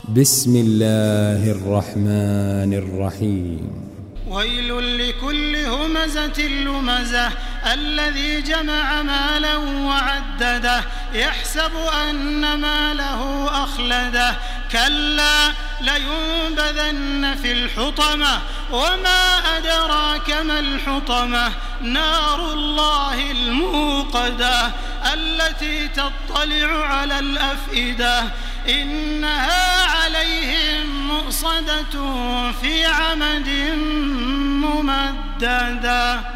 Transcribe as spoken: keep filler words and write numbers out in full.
بسم الله الرحمن الرحيم. ويل لكل همزة لمزة الذي جمع مالا وعدده يحسب أن ماله أخلده كلا لينبذن في الحطمة وما أدراك ما الحطمة نار الله الموقدة التي تطلع على الأفئدة إنها عليهم مؤصدة في عمد ممددة.